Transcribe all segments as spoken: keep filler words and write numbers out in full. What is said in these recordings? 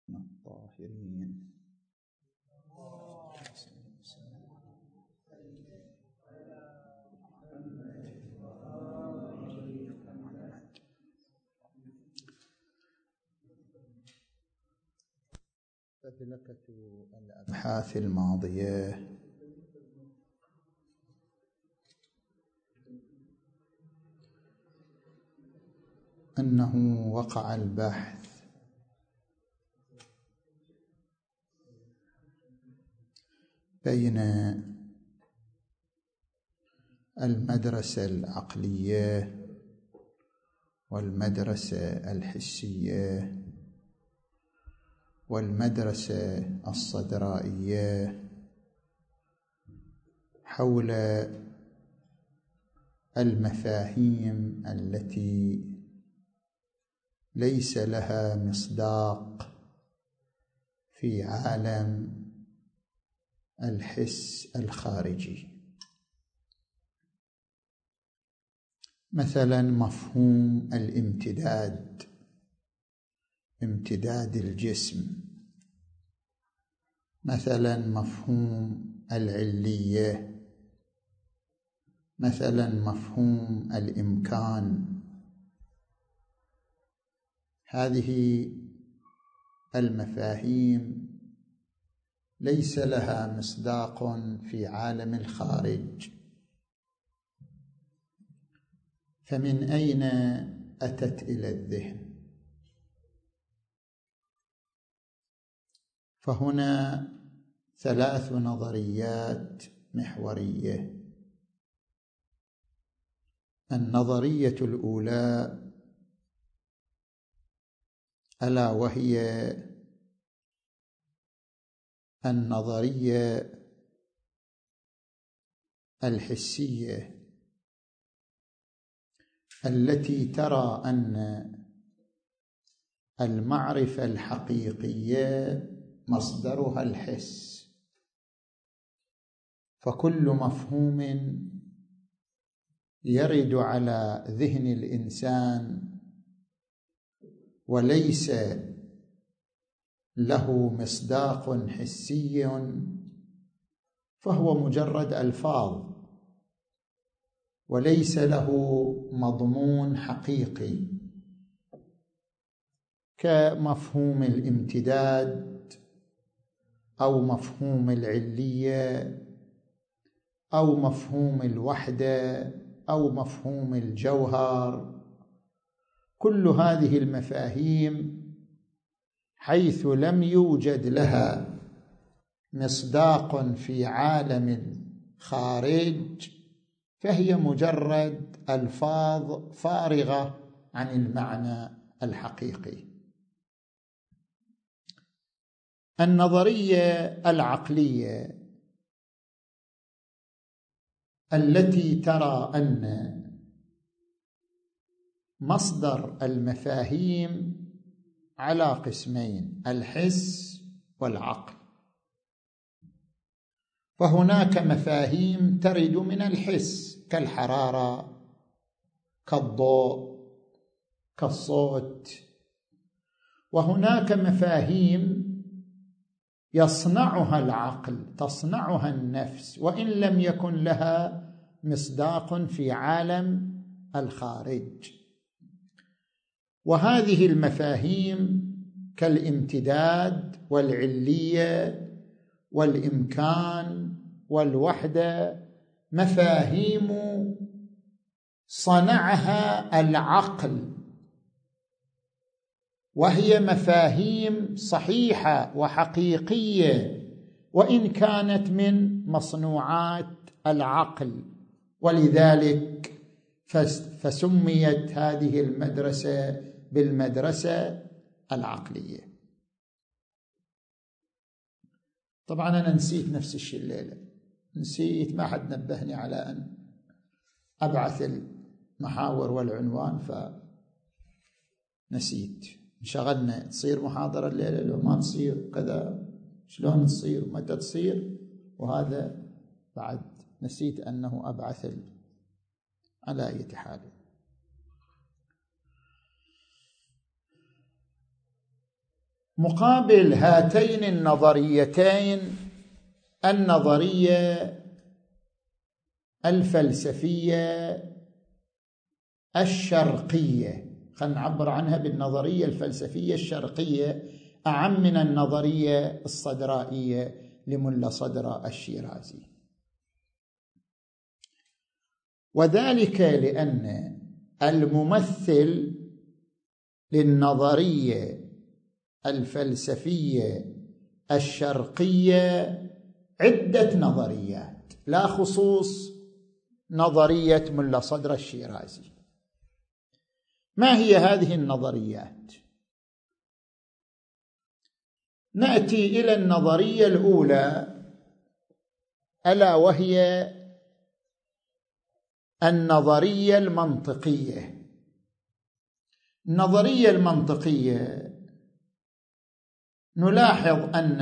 الطاهرين. فذلكة الأبحاث الماضية أنه وقع البحث بين المدرسة العقلية والمدرسة الحسية والمدرسة الصدرائية حول المفاهيم التي ليس لها مصداق في عالم الحس الخارجي. مثلا مفهوم الامتداد، امتداد الجسم. مثلا مفهوم العلية. مثلا مفهوم الإمكان. هذه المفاهيم ليس لها مصداق في عالم الخارج، فمن أين أتت إلى الذهن؟ فهنا ثلاث نظريات محورية. النظرية الأولى ألا وهي النظرية الحسية التي ترى أن المعرفة الحقيقية مصدرها الحس، فكل مفهوم يرد على ذهن الإنسان وليس له مصداق حسي فهو مجرد ألفاظ وليس له مضمون حقيقي، كمفهوم الامتداد أو مفهوم العلية أو مفهوم الوحدة أو مفهوم الجوهر. كل هذه المفاهيم حيث لم يوجد لها مصداق في عالم الخارج فهي مجرد ألفاظ فارغة عن المعنى الحقيقي. النظرية العقلية التي ترى أن مصدر المفاهيم على قسمين، الحس والعقل. فهناك مفاهيم ترد من الحس كالحرارة، كالضوء، كالصوت، وهناك مفاهيم يصنعها العقل، تصنعها النفس، وإن لم يكن لها مصداق في عالم الخارج. وهذه المفاهيم كالامتداد والعلية والإمكان والوحدة مفاهيم صنعها العقل، وهي مفاهيم صحيحة وحقيقية وإن كانت من مصنوعات العقل، ولذلك فسميت هذه المدرسة بالمدرسة العقلية. طبعا أنا نسيت نفس الشيء الليلة، نسيت، ما حد نبهني على أن أبعث المحاور والعنوان فنسيت. انشغلنا، تصير محاضرة الليلة لو ما تصير كذا، شلون تصير ومتى تصير، وهذا بعد نسيت أنه أبعث على أي حال. مقابل هاتين النظريتين النظرية الفلسفية الشرقية، خلينا نعبر عنها بالنظرية الفلسفية الشرقية أعم من النظرية الصدرائية لملا صدر الشيرازي، وذلك لأن الممثل للنظرية الفلسفية الشرقية عدة نظريات، لا خصوص نظرية ملا صدر الشيرازي. ما هي هذه النظريات؟ نأتي إلى النظرية الأولى، ألا وهي النظرية المنطقية. النظرية المنطقية نلاحظ أن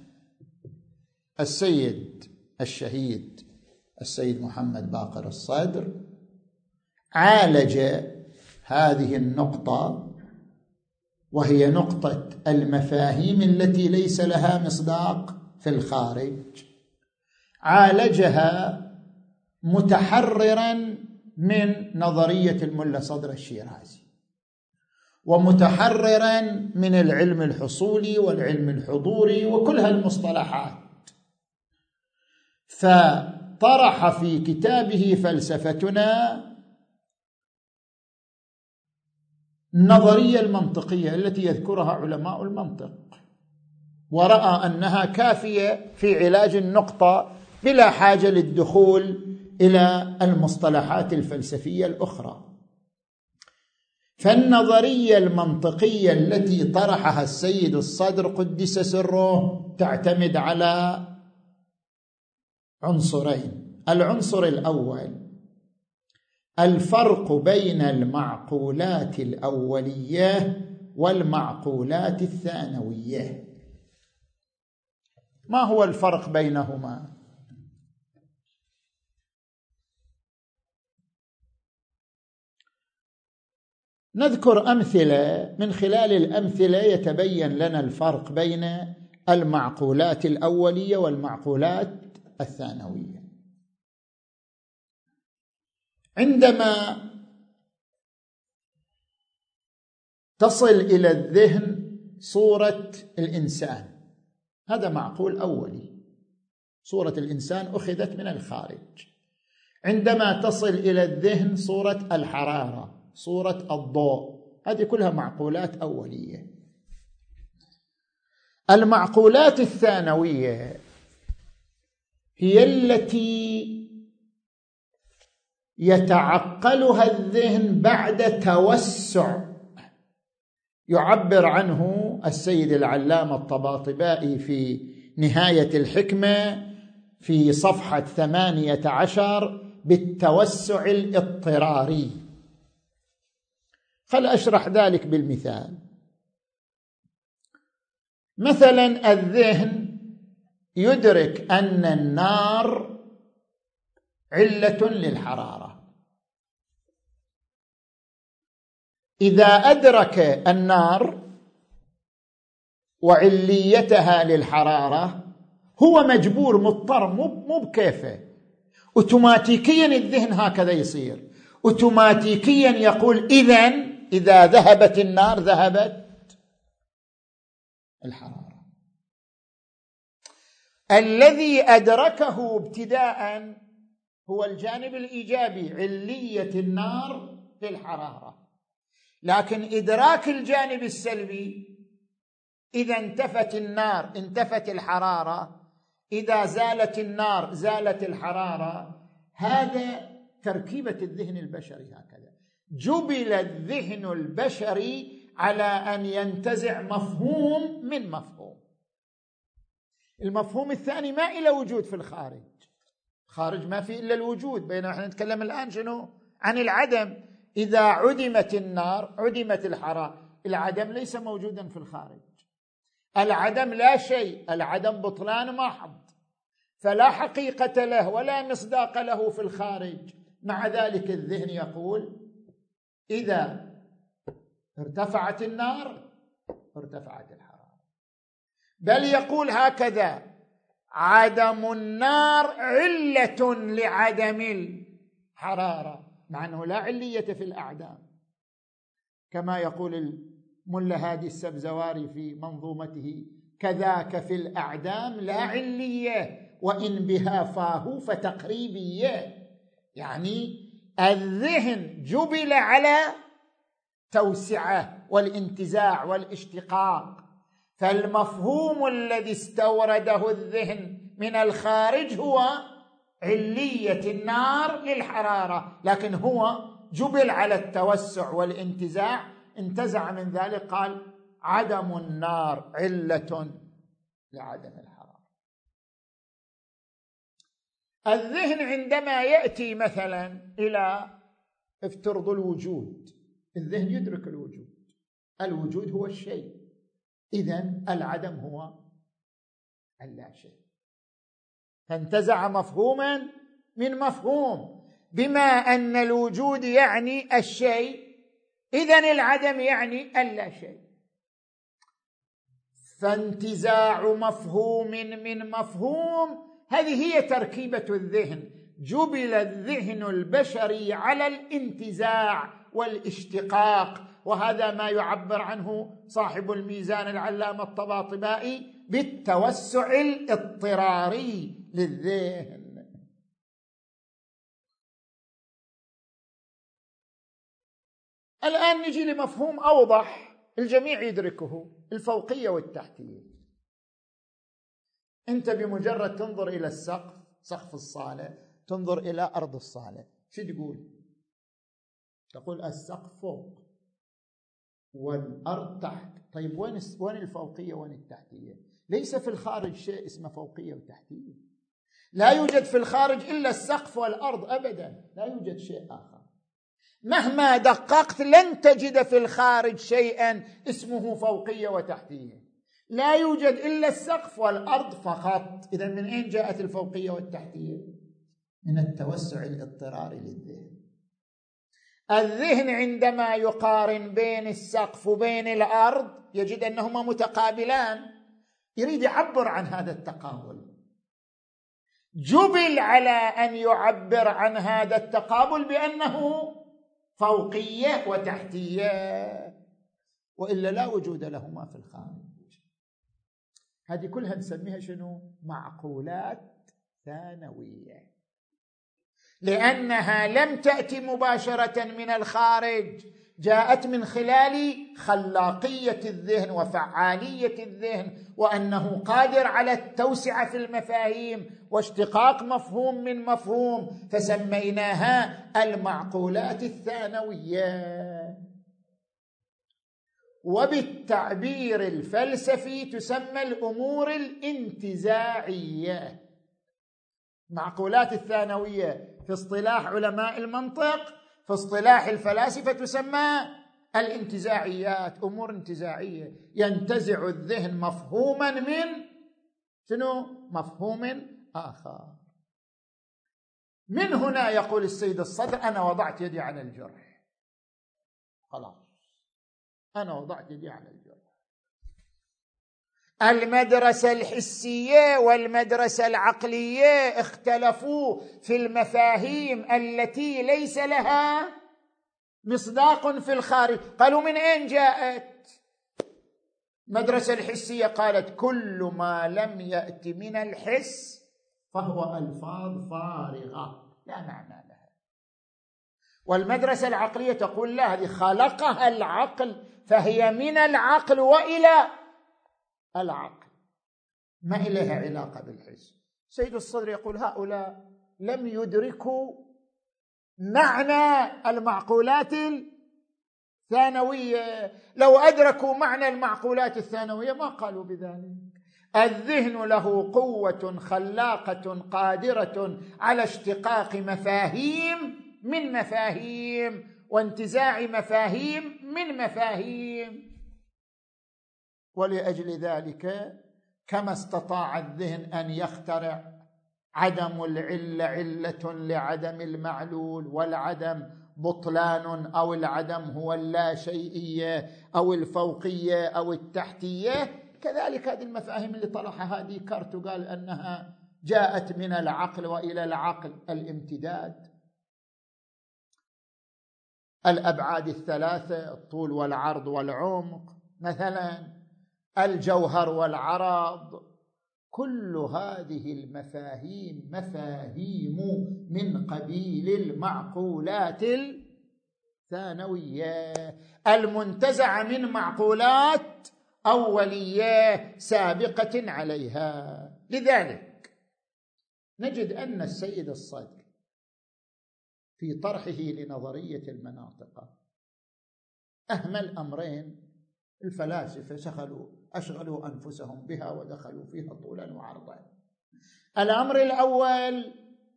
السيد الشهيد السيد محمد باقر الصدر عالج هذه النقطة، وهي نقطة المفاهيم التي ليس لها مصداق في الخارج، عالجها متحررا من نظرية الملا صدر الشيرازي، ومتحررا من العلم الحصولي والعلم الحضوري وكل هالمصطلحات، فطرح في كتابه فلسفتنا النظرية المنطقية التي يذكرها علماء المنطق، ورأى أنها كافية في علاج النقطة بلا حاجة للدخول إلى المصطلحات الفلسفية الأخرى. فالنظرية المنطقية التي طرحها السيد الصدر قدس سره تعتمد على عنصرين. العنصر الأول الفرق بين المعقولات الأولية والمعقولات الثانوية. ما هو الفرق بينهما؟ نذكر أمثلة، من خلال الأمثلة يتبين لنا الفرق بين المعقولات الأولية والمعقولات الثانوية. عندما تصل إلى الذهن صورة الإنسان، هذا معقول أولي، صورة الإنسان أخذت من الخارج. عندما تصل إلى الذهن صورة الحرارة، صورة الضوء، هذه كلها معقولات أولية. المعقولات الثانوية هي التي يتعقلها الذهن بعد توسع، يعبر عنه السيد العلامة الطباطبائي في نهاية الحكمة في صفحة ثمانية عشر بالتوسع الاضطراري. خل أشرح ذلك بالمثال. مثلا الذهن يدرك أن النار علة للحرارة، إذا أدرك النار وعليتها للحرارة هو مجبور مضطر، مو بكيفه، أوتوماتيكيا الذهن هكذا يصير، أوتوماتيكيا يقول إذن إذا ذهبت النار ذهبت الحرارة. الذي أدركه ابتداء هو الجانب الإيجابي، علية النار للحرارة، لكن إدراك الجانب السلبي، إذا انتفت النار انتفت الحرارة، إذا زالت النار زالت الحرارة، هذا تركيبة الذهن البشري. هكذا جبل الذهن البشري على أن ينتزع مفهوم من مفهوم. المفهوم الثاني ما إلى وجود في الخارج، خارج ما في إلا الوجود، بينما نحن نتكلم الآن شنو؟ عن العدم. إذا عدمت النار عدمت الحرارة، العدم ليس موجودا في الخارج، العدم لا شيء، العدم بطلان محض، فلا حقيقة له ولا مصداق له في الخارج. مع ذلك الذهن يقول إذا ارتفعت النار ارتفعت الحرارة. بل يقول هكذا: عدم النار علة لعدم الحرارة، مع أنه لا علية في الأعدام، كما يقول الملا هادي السبزواري في منظومته: كذاك في الأعدام لا علية وإن بها فاه فتقريبية. يعني الذهن جبل على توسعة والانتزاع والاشتقاق، فالمفهوم الذي استورده الذهن من الخارج هو علية النار للحرارة، لكن هو جبل على التوسع والانتزاع، انتزع من ذلك قال عدم النار علة لعدم الحرارة. الذهن عندما يأتي مثلا إلى افترض الوجود، الذهن يدرك الوجود، الوجود هو الشيء، إذن العدم هو اللا شيء، فانتزع مفهوما من مفهوم، بما أن الوجود يعني الشيء، إذن العدم يعني اللا شيء. فانتزاع مفهوم من مفهوم، هذه هي تركيبة الذهن. جبل الذهن البشري على الانتزاع والاشتقاق، وهذا ما يعبر عنه صاحب الميزان العلامة الطباطبائي بالتوسع الاضطراري للذهن. الآن نجي لمفهوم أوضح الجميع يدركه: الفوقية والتحتية. أنت بمجرد تنظر إلى السقف، سقف الصالة، تنظر إلى أرض الصالة، شو تقول؟ تقول السقف فوق والأرض تحت. طيب وين وين الفوقية وين التحتية؟ ليس في الخارج شيء اسمه فوقية وتحتية، لا يوجد في الخارج إلا السقف والأرض أبدا، لا يوجد شيء آخر. مهما دققت لن تجد في الخارج شيئا اسمه فوقية وتحتية، لا يوجد إلا السقف والأرض فقط. إذن من أين جاءت الفوقية والتحتية؟ من التوسع الاضطراري للذهن. الذهن عندما يقارن بين السقف وبين الأرض يجد أنهما متقابلان، يريد يعبر عن هذا التقابل، جبل على أن يعبر عن هذا التقابل بأنه فوقية وتحتية، وإلا لا وجود لهما في الخارج. هذه كلها نسميها شنو؟ معقولات ثانوية، لأنها لم تأتي مباشرة من الخارج، جاءت من خلال خلاقية الذهن وفعالية الذهن، وأنه قادر على التوسعة في المفاهيم واشتقاق مفهوم من مفهوم، فسميناها المعقولات الثانوية. وبالتعبير الفلسفي تسمى الأمور الانتزاعية. معقولات الثانوية في اصطلاح علماء المنطق، في اصطلاح الفلاسفة تسمى الانتزاعيات، أمور انتزاعية، ينتزع الذهن مفهوما من شنو؟ مفهوم آخر. من هنا يقول السيد الصدر: أنا وضعت يدي على الجرح، خلاص أنا وضعت يدي على الجرح. المدرسة الحسية والمدرسة العقلية اختلفوا في المفاهيم التي ليس لها مصداق في الخارج. قالوا من أين جاءت؟ المدرسة الحسية قالت كل ما لم يأتي من الحس فهو ألفاظ فارغة لا معنى لها. والمدرسة العقلية تقول لا، هذه خلقها العقل فهي من العقل وإلى العقل، ما إليها علاقة بالحس. سيد الصدر يقول هؤلاء لم يدركوا معنى المعقولات الثانوية، لو أدركوا معنى المعقولات الثانوية ما قالوا بذلك. الذهن له قوة خلاقة قادرة على اشتقاق مفاهيم من مفاهيم وانتزاع مفاهيم من مفاهيم، ولأجل ذلك كما استطاع الذهن أن يخترع عدم العلة علة لعدم المعلول، والعدم بطلان، أو العدم هو اللا شيئية أو الفوقية أو التحتية، كذلك هذه المفاهيم اللي طرحها ديكارت وقال أنها جاءت من العقل وإلى العقل، الامتداد، الأبعاد الثلاثة، الطول والعرض والعمق مثلا، الجوهر والعرض، كل هذه المفاهيم مفاهيم من قبيل المعقولات الثانوية المنتزعة من معقولات أولية سابقة عليها. لذلك نجد أن السيد الصدر في طرحه لنظرية المناطق أهمل أمرين الفلاسفة شغلوا أشغلوا أنفسهم بها ودخلوا فيها طولا وعرضا. الأمر الأول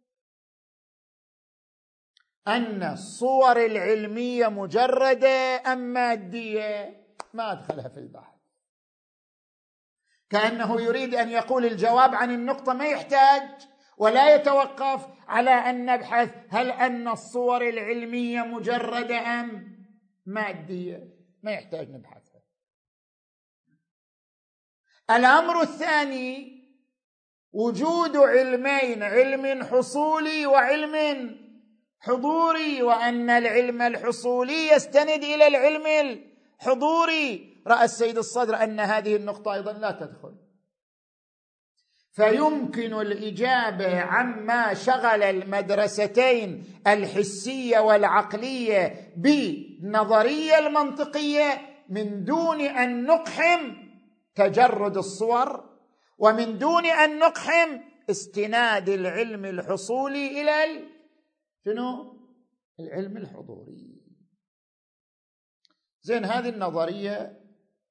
أن الصور العلمية مجردة أم مادية، ما أدخلها في البحث، كأنه يريد أن يقول الجواب عن النقطة ما يحتاج ولا يتوقف على أن نبحث هل أن الصور العلمية مجردة أم مادية، ما يحتاج نبحثها. الأمر الثاني وجود علمين، علم حصولي وعلم حضوري، وأن العلم الحصولي يستند إلى العلم الحضوري. رأى السيد الصدر أن هذه النقطة أيضا لا تدخل، فيمكن الإجابة عما شغل المدرستين الحسية والعقلية بالنظرية المنطقية من دون أن نقحم تجرد الصور، ومن دون أن نقحم استناد العلم الحصولي إلى شنو؟ العلم الحضوري. زين، هذه النظرية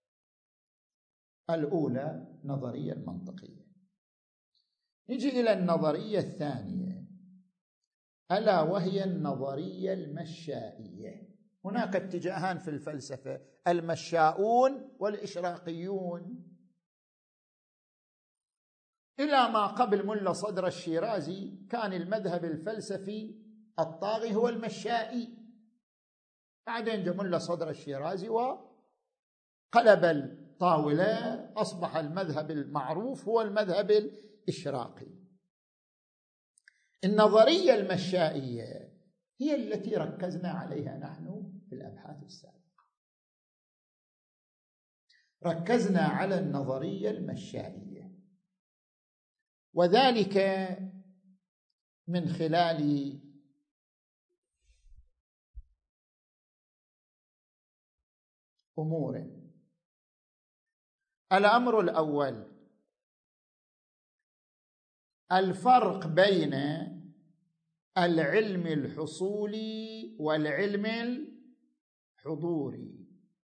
الأولى نظرية المنطقية. نجي إلى النظرية الثانية ألا وهي النظرية المشائية. هناك اتجاهان في الفلسفة، المشاؤون والإشراقيون. إلى ما قبل ملا صدر الشيرازي كان المذهب الفلسفي الطاغي هو المشائي، بعدين جاء ملا صدر الشيرازي وقلب الطاولة، أصبح المذهب المعروف هو المذهب الإشراقي. النظرية المشائية هي التي ركزنا عليها نحن في الأبحاث السابقة، ركزنا على النظرية المشائية، وذلك من خلال أمور. الأمر الأول الفرق بين العلم الحصولي والعلم الحضوري.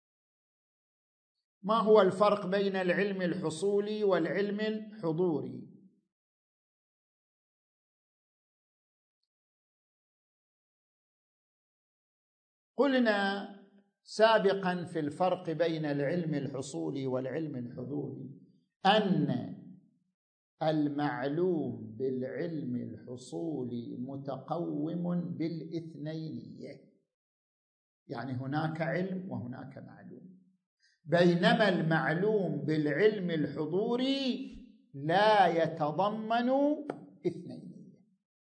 ما هو الفرق بين العلم الحصولي والعلم الحضوري؟ قلنا سابقا في الفرق بين العلم الحصولي والعلم الحضوري أن المعلوم بالعلم الحصولي متقوم بالاثنينية، يعني هناك علم وهناك معلوم، بينما المعلوم بالعلم الحضوري لا يتضمن اثنينية.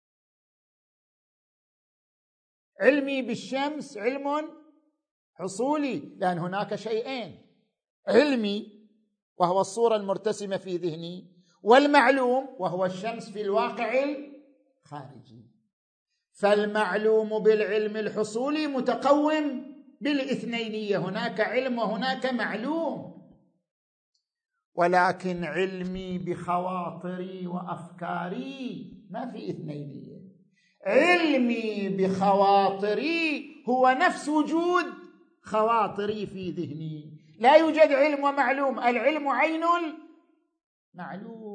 علمي بالشمس علم حصولي لأن هناك شيئين، علمي وهو الصورة المرتسمة في ذهني، والمعلوم وهو الشمس في الواقع الخارجي. فالمعلوم بالعلم الحصولي متقوم بالاثنينية، هناك علم وهناك معلوم. ولكن علمي بخواطري وأفكاري ما في اثنينية، علمي بخواطري هو نفس وجود خواطري في ذهني، لا يوجد علم ومعلوم، العلم عين المعلوم.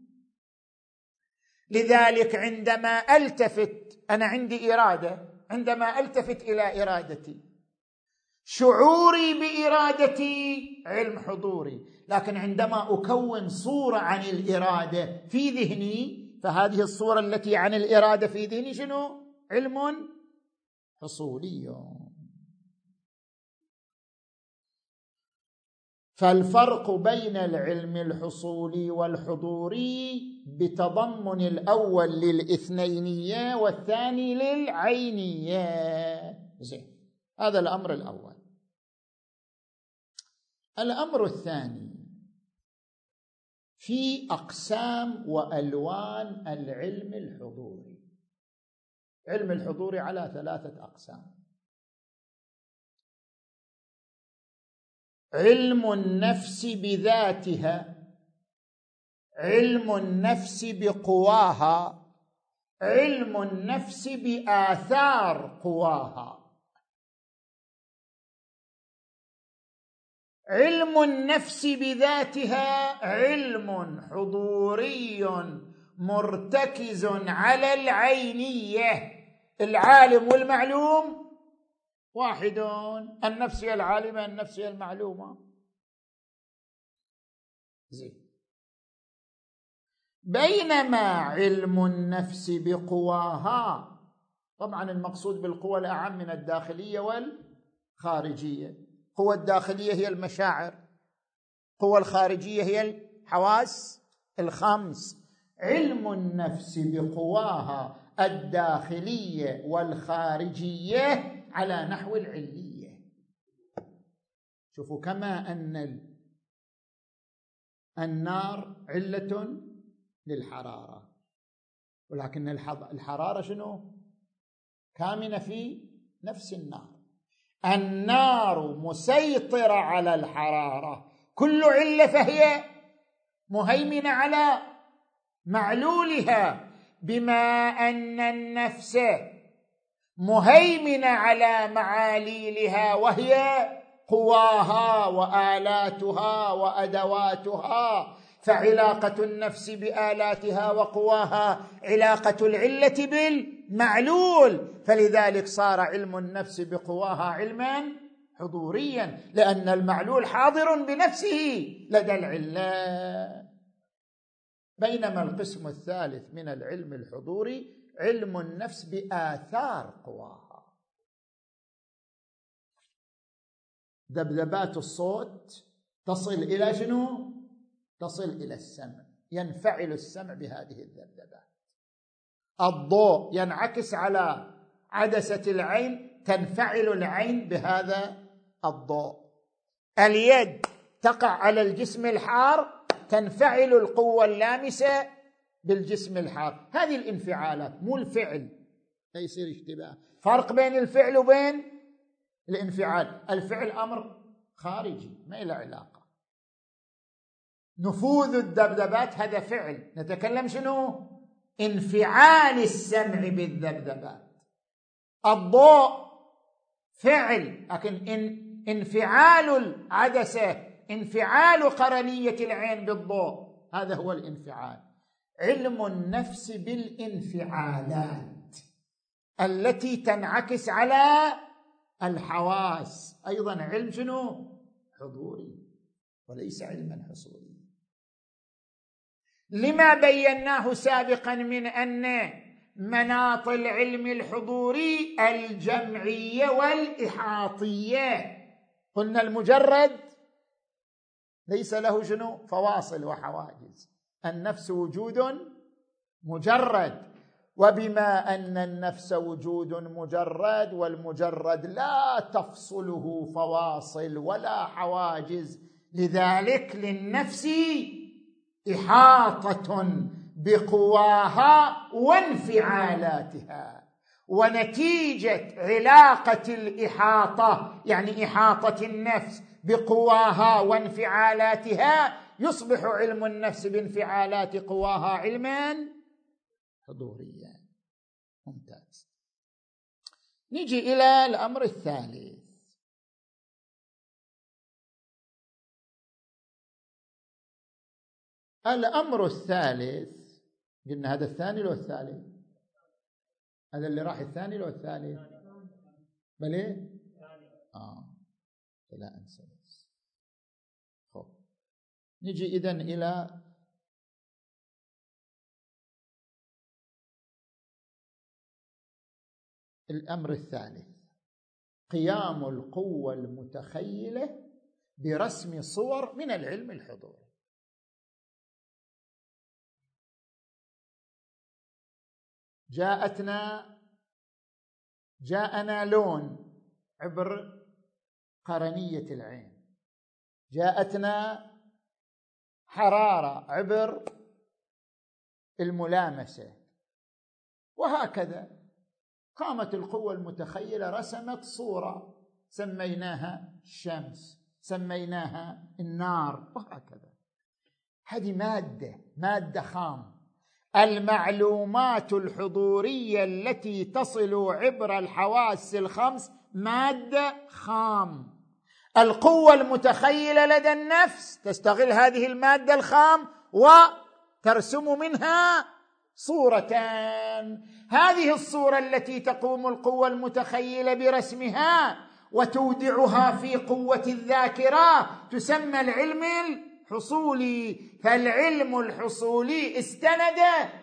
لذلك عندما ألتفت، أنا عندي إرادة، عندما ألتفت إلى إرادتي شعوري بإرادتي علم حضوري، لكن عندما أكون صورة عن الإرادة في ذهني فهذه الصورة التي عن الإرادة في ذهني شنو؟ علم حصولي. فالفرق بين العلم الحصولي والحضوري بتضمن الأول للاثنينية والثاني للعينية. زين، هذا الأمر الأول. الأمر الثاني في أقسام وألوان العلم الحضوري. علم الحضوري على ثلاثة أقسام: علم النفس بذاتها، علم النفس بقواها، علم النفس بآثار قواها. علم النفس بذاتها علم حضوري مرتكز على العينية. العالم والمعلوم واحد، النفس هي العالمة، النفس هي المعلومة. زين. بينما علم النفس بقواها، طبعا المقصود بالقوى الأعم من الداخلية والخارجية. القوى الداخلية هي المشاعر، القوى الخارجية هي الحواس الخمس. علم النفس بقواها الداخلية والخارجية على نحو العلية. شوفوا، كما أن النار علة للحرارة، ولكن الحرارة شنو؟ كامنة في نفس النار. النار مسيطرة على الحرارة، كل علة فهي مهيمنة على معلولها، بما أن النفس مهيمنة على معاليلها وهي قواها وآلاتها وأدواتها. فعلاقة النفس بآلاتها وقواها علاقة العلة بالمعلول، فلذلك صار علم النفس بقواها علما حضوريا، لأن المعلول حاضر بنفسه لدى العلة. بينما القسم الثالث من العلم الحضوري علم النفس بآثار قواها. ذبذبات الصوت تصل إلى شنو؟ تصل إلى السمع، ينفعل السمع بهذه الذبذبات. الضوء ينعكس على عدسة العين، تنفعل العين بهذا الضوء. اليد تقع على الجسم الحار، تنفعل القوة اللامسة بالجسم الحار. هذه الانفعالات، مو الفعل، لا يصير اشتباه. فرق بين الفعل وبين الانفعال. الفعل أمر خارجي ما له علاقة. نفوذ الذبذبات هذا فعل، نتكلم شنو؟ انفعال السمع بالذبذبات. الضوء فعل، لكن انفعال العدسة، انفعال قرنية العين بالضوء، هذا هو الانفعال. علم النفس بالانفعالات التي تنعكس على الحواس أيضا علم شنو؟ حضوري، وليس علما حصولي. لما بيناه سابقا من أن مناط العلم الحضوري الجمعية والإحاطية. قلنا المجرد ليس له شنو؟ فواصل وحواجز. النفس وجود مجرد، وبما أن النفس وجود مجرد، والمجرد لا تفصله فواصل ولا حواجز، لذلك للنفس إحاطة بقواها وانفعالاتها. ونتيجة علاقة الإحاطة، يعني إحاطة النفس بقواها وانفعالاتها، يصبح علم النفس بانفعالات قواها علما حضوريا. ممتاز. نجي إلى الأمر الثالث. الأمر الثالث قلنا هذا الثاني لو الثالث؟ هذا اللي راح الثاني لو الثالث؟ بل ايه؟ آه لا أنسى بس. خب نجي إذن إلى الأمر الثالث: قيام القوة المتخيلة برسم صور من العلم الحضوري. جاءتنا جاءنا لون عبر قرنية العين، جاءتنا حرارة عبر الملامسة، وهكذا قامت القوة المتخيلة رسمت صورة سميناها الشمس، سميناها النار، وهكذا. هذه مادة مادة خام. المعلومات الحضورية التي تصل عبر الحواس الخمس مادة خام. القوة المتخيلة لدى النفس تستغل هذه المادة الخام وترسم منها صورتان. هذه الصورة التي تقوم القوة المتخيلة برسمها وتودعها في قوة الذاكرة تسمى العلم الحصولي. فالعلم الحصولي استند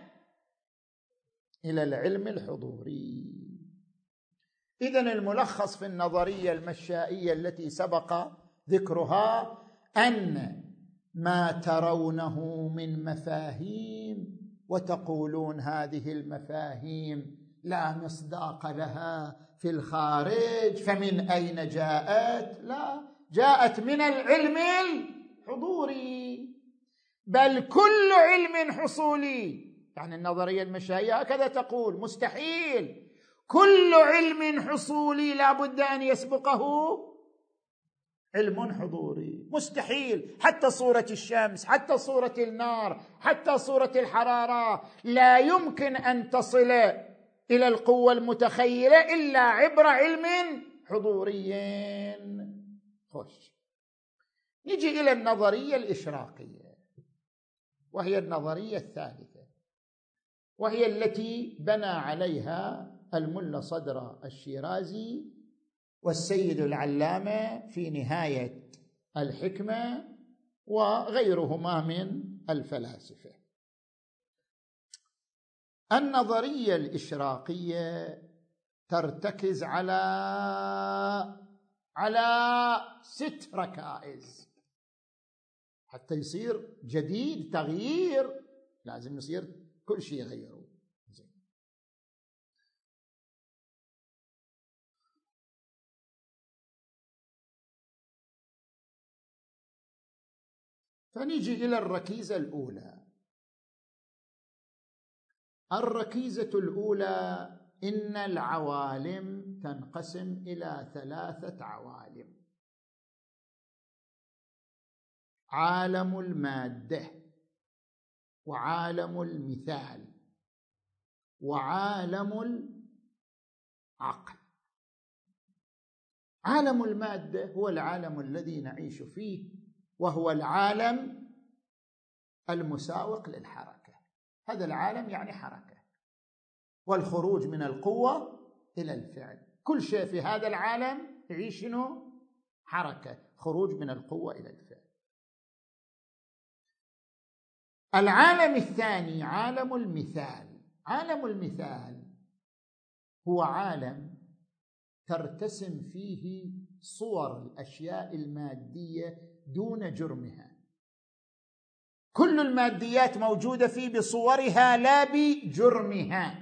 إلى العلم الحضوري. إذن الملخص في النظرية المشائية التي سبق ذكرها أن ما ترونه من مفاهيم وتقولون هذه المفاهيم لا مصداق لها في الخارج، فمن أين جاءت؟ لا، جاءت من العلم الحضوري. بل كل علم حصولي، يعني النظرية المشائية هكذا تقول، مستحيل كل علم حصولي لا بد أن يسبقه علم حضوري، مستحيل. حتى صورة الشمس، حتى صورة النار، حتى صورة الحرارة لا يمكن أن تصل إلى القوة المتخيلة إلا عبر علم حضوري. خوش، نجي إلى النظرية الإشراقية، وهي النظرية الثالثة، وهي التي بنى عليها الملا صدر الشيرازي والسيد العلامة في نهاية الحكمة وغيرهما من الفلاسفة. النظرية الإشراقية ترتكز على على ست ركائز. حتى يصير جديد تغيير لازم يصير كل شيء يغيره. فنيجي إلى الركيزة الأولى. الركيزة الأولى إن العوالم تنقسم إلى ثلاثة عوالم: عالم المادة، وعالم المثال، وعالم العقل. عالم المادة هو العالم الذي نعيش فيه، وهو العالم المساوق للحركة. هذا العالم يعني حركة، والخروج من القوة إلى الفعل. كل شيء في هذا العالم يعيش شنو؟ حركة، خروج من القوة إلى الفعل. العالم الثاني عالم المثال. عالم المثال هو عالم ترتسم فيه صور الأشياء المادية دون جرمها. كل الماديات موجودة فيه بصورها لا بجرمها.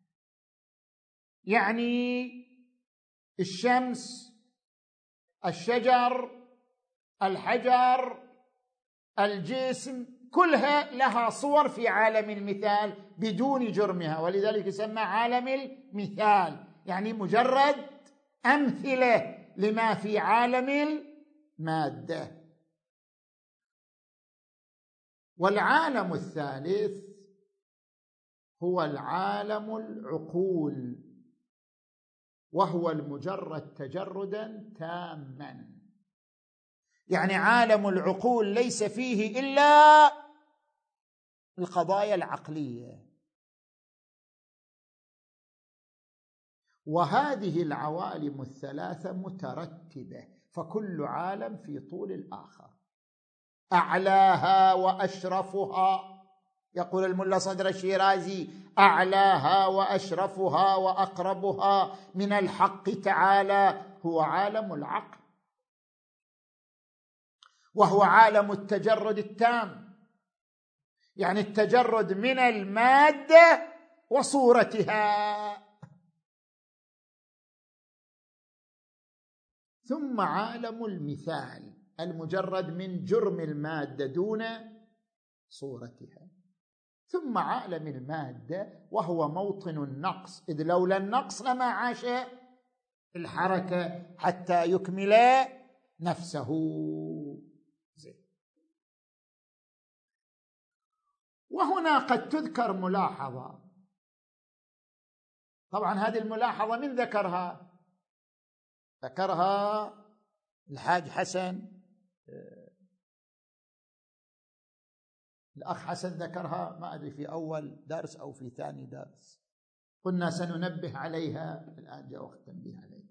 يعني الشمس، الشجر، الحجر، الجسم، كلها لها صور في عالم المثال بدون جرمها، ولذلك يسمى عالم المثال، يعني مجرد أمثلة لما في عالم المادة. والعالم الثالث هو العالم العقول، وهو المجرد تجردا تاما. يعني عالم العقول ليس فيه إلا القضايا العقلية. وهذه العوالم الثلاثة مترتبة، فكل عالم في طول الآخر. أعلاها وأشرفها، يقول الملا صدر الشيرازي: أعلاها وأشرفها وأقربها من الحق تعالى هو عالم العقل. وهو عالم التجرد التام، يعني التجرد من المادة وصورتها. ثم عالم المثال المجرد من جرم المادة دون صورتها. ثم عالم المادة وهو موطن النقص، إذ لولا النقص لما عاش الحركة حتى يكمل نفسه. زي. وهنا قد تذكر ملاحظة، طبعا هذه الملاحظة من ذكرها؟ ذكرها الحاج حسن، الأخ حسن ذكرها، ما أدري في أول درس أو في ثاني درس، قلنا سننبه عليها، الآن جاء وقت التنبيه عليها.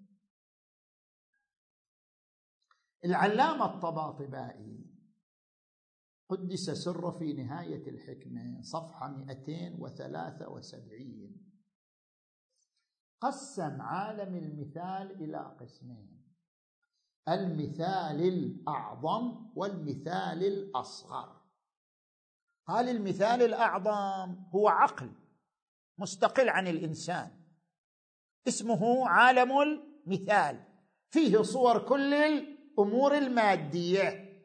العلامة الطباطبائي قدس سره في نهاية الحكمة صفحة مئتين وثلاثة وسبعين قسم عالم المثال إلى قسمين: المثال الأعظم والمثال الأصغر. قال المثال الأعظم هو عقل مستقل عن الإنسان، اسمه عالم المثال، فيه صور كل الأمور المادية.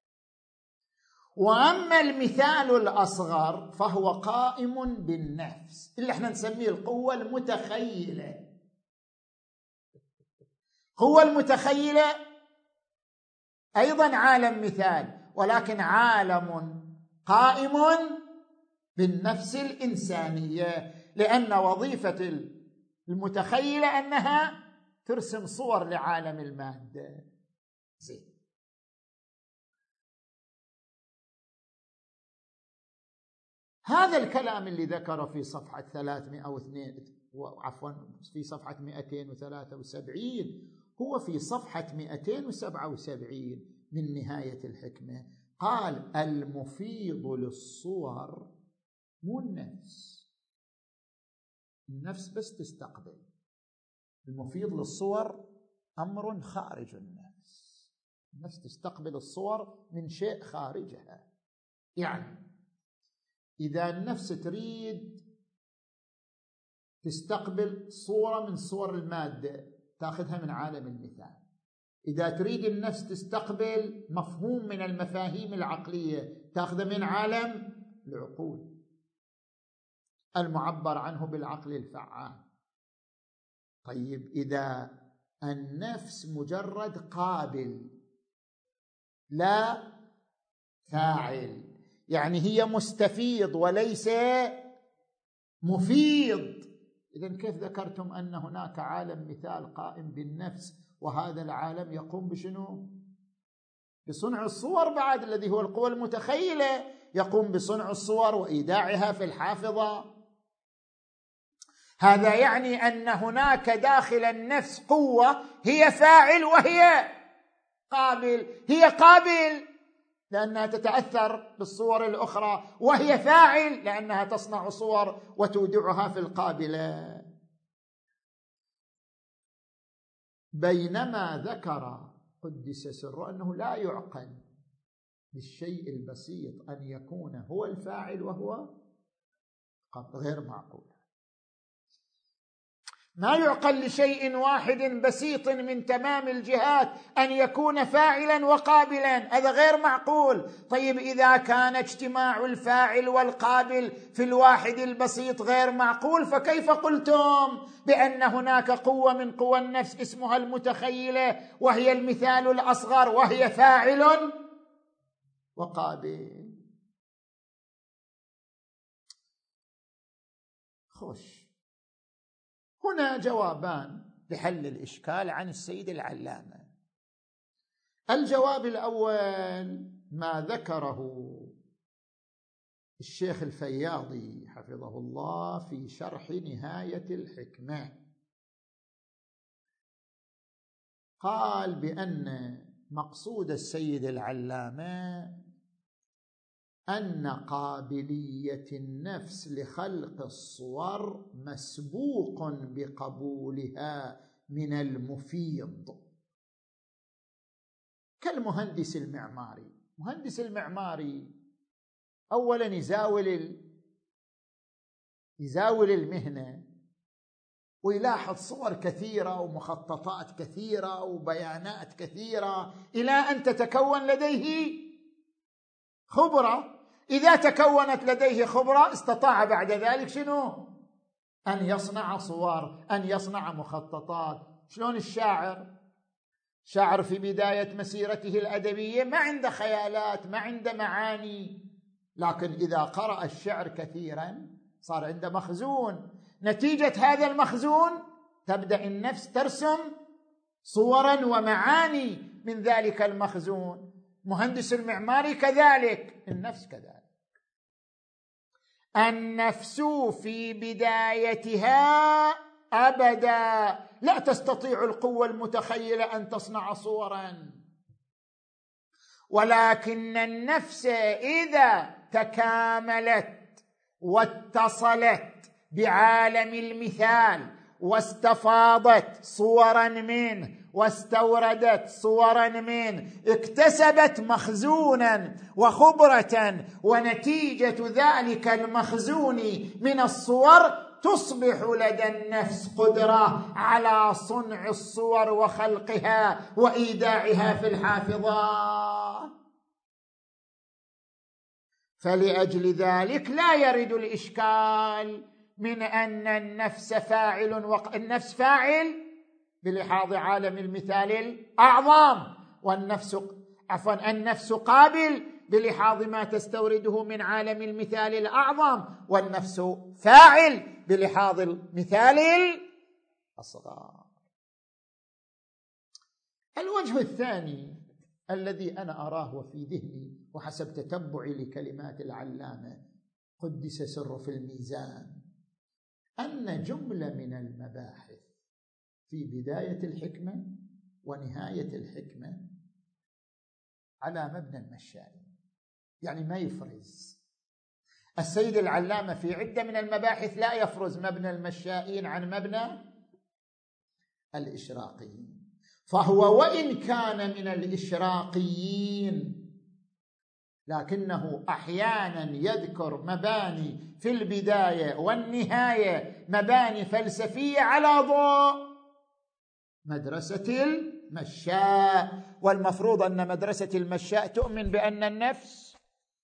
وأما المثال الأصغر فهو قائم بالنفس، اللي احنا نسميه القوة المتخيلة. قوة المتخيلة أيضا عالم مثال، ولكن عالم قائم بالنفس الإنسانية، لأن وظيفة المتخيلة أنها ترسم صور لعالم المادة. زين. هذا الكلام اللي ذكره في صفحة ثلاثمائة واثنين عفوا في صفحة مئتين وثلاثة وسبعين هو في صفحة مئتين وسبعة وسبعين من نهاية الحكمة. قال المفيض للصور مو النفس، النفس بس تستقبل، المفيض للصور أمر خارج النفس، النفس تستقبل الصور من شيء خارجها. يعني إذا النفس تريد تستقبل صورة من صور المادة تأخذها من عالم المثال، إذا تريد النفس تستقبل مفهوم من المفاهيم العقلية تأخذه من عالم العقول المعبر عنه بالعقل الفعال. طيب إذا النفس مجرد قابل لا فاعل، يعني هي مستفيض وليس مفيض، إذن كيف ذكرتم أن هناك عالم مثال قائم بالنفس وهذا العالم يقوم بشنو؟ بصنع الصور بعد، الذي هو القوى المتخيلة، يقوم بصنع الصور وإيداعها في الحافظة. هذا يعني أن هناك داخل النفس قوة هي فاعل وهي قابل، هي قابل لأنها تتأثر بالصور الأخرى، وهي فاعل لأنها تصنع صور وتودعها في القابلة. بينما ذكر قدس سره أنه لا يعقل بالشيء البسيط أن يكون هو الفاعل وهو غير معقول. ما يعقل لشيء واحد بسيط من تمام الجهات أن يكون فاعلا وقابلا، هذا غير معقول. طيب إذا كان اجتماع الفاعل والقابل في الواحد البسيط غير معقول، فكيف قلتم بأن هناك قوة من قوى النفس اسمها المتخيلة وهي المثال الأصغر وهي فاعل وقابل؟ خوش. هنا جوابان لحل الإشكال عن السيد العلامة. الجواب الأول ما ذكره الشيخ الفياضي حفظه الله في شرح نهاية الحكمة، قال بأن مقصود السيد العلامة أن قابلية النفس لخلق الصور مسبوق بقبولها من المفيض، كالمهندس المعماري. مهندس المعماري أولا يزاول يزاول المهنة ويلاحظ صور كثيرة ومخططات كثيرة وبيانات كثيرة إلى أن تتكون لديه خبرة. إذا تكونت لديه خبرة استطاع بعد ذلك شنو؟ أن يصنع صور، أن يصنع مخططات. شلون الشاعر؟ شاعر في بداية مسيرته الأدبية ما عنده خيالات، ما عنده معاني، لكن إذا قرأ الشعر كثيرا صار عنده مخزون. نتيجة هذا المخزون تبدأ النفس ترسم صورا ومعاني من ذلك المخزون. مهندس المعماري كذلك، النفس كذلك. النفس في بدايتها أبدا لا تستطيع القوة المتخيلة أن تصنع صورا، ولكن النفس إذا تكاملت واتصلت بعالم المثال واستفاضت صورا منه واستوردت صورا منه، اكتسبت مخزونا وخبرة، ونتيجة ذلك المخزون من الصور تصبح لدى النفس قدرة على صنع الصور وخلقها وإيداعها في الحافظة. فلأجل ذلك لا يرد الإشكال من أن النفس فاعل وق... النفس فاعل بلحاظ عالم المثال الأعظم، والنفس عفوا النفس قابل بلحاظ ما تستورده من عالم المثال الأعظم، والنفس فاعل بلحاظ المثال الأصغر. الوجه الثاني الذي أنا أراه وفي ذهني وحسب تتبعي لكلمات العلامة قدس سره في الميزان، أن جملة من المباحث في بداية الحكمة ونهاية الحكمة على مبنى المشائي، يعني ما يفرز. السيد العلامة في عدة من المباحث لا يفرز مبنى المشائين عن مبنى الإشراقيين، فهو وإن كان من الإشراقيين لكنه أحيانا يذكر مباني في البداية والنهاية، مباني فلسفية على ضوء مدرسة المشاء. والمفروض أن مدرسة المشاء تؤمن بأن النفس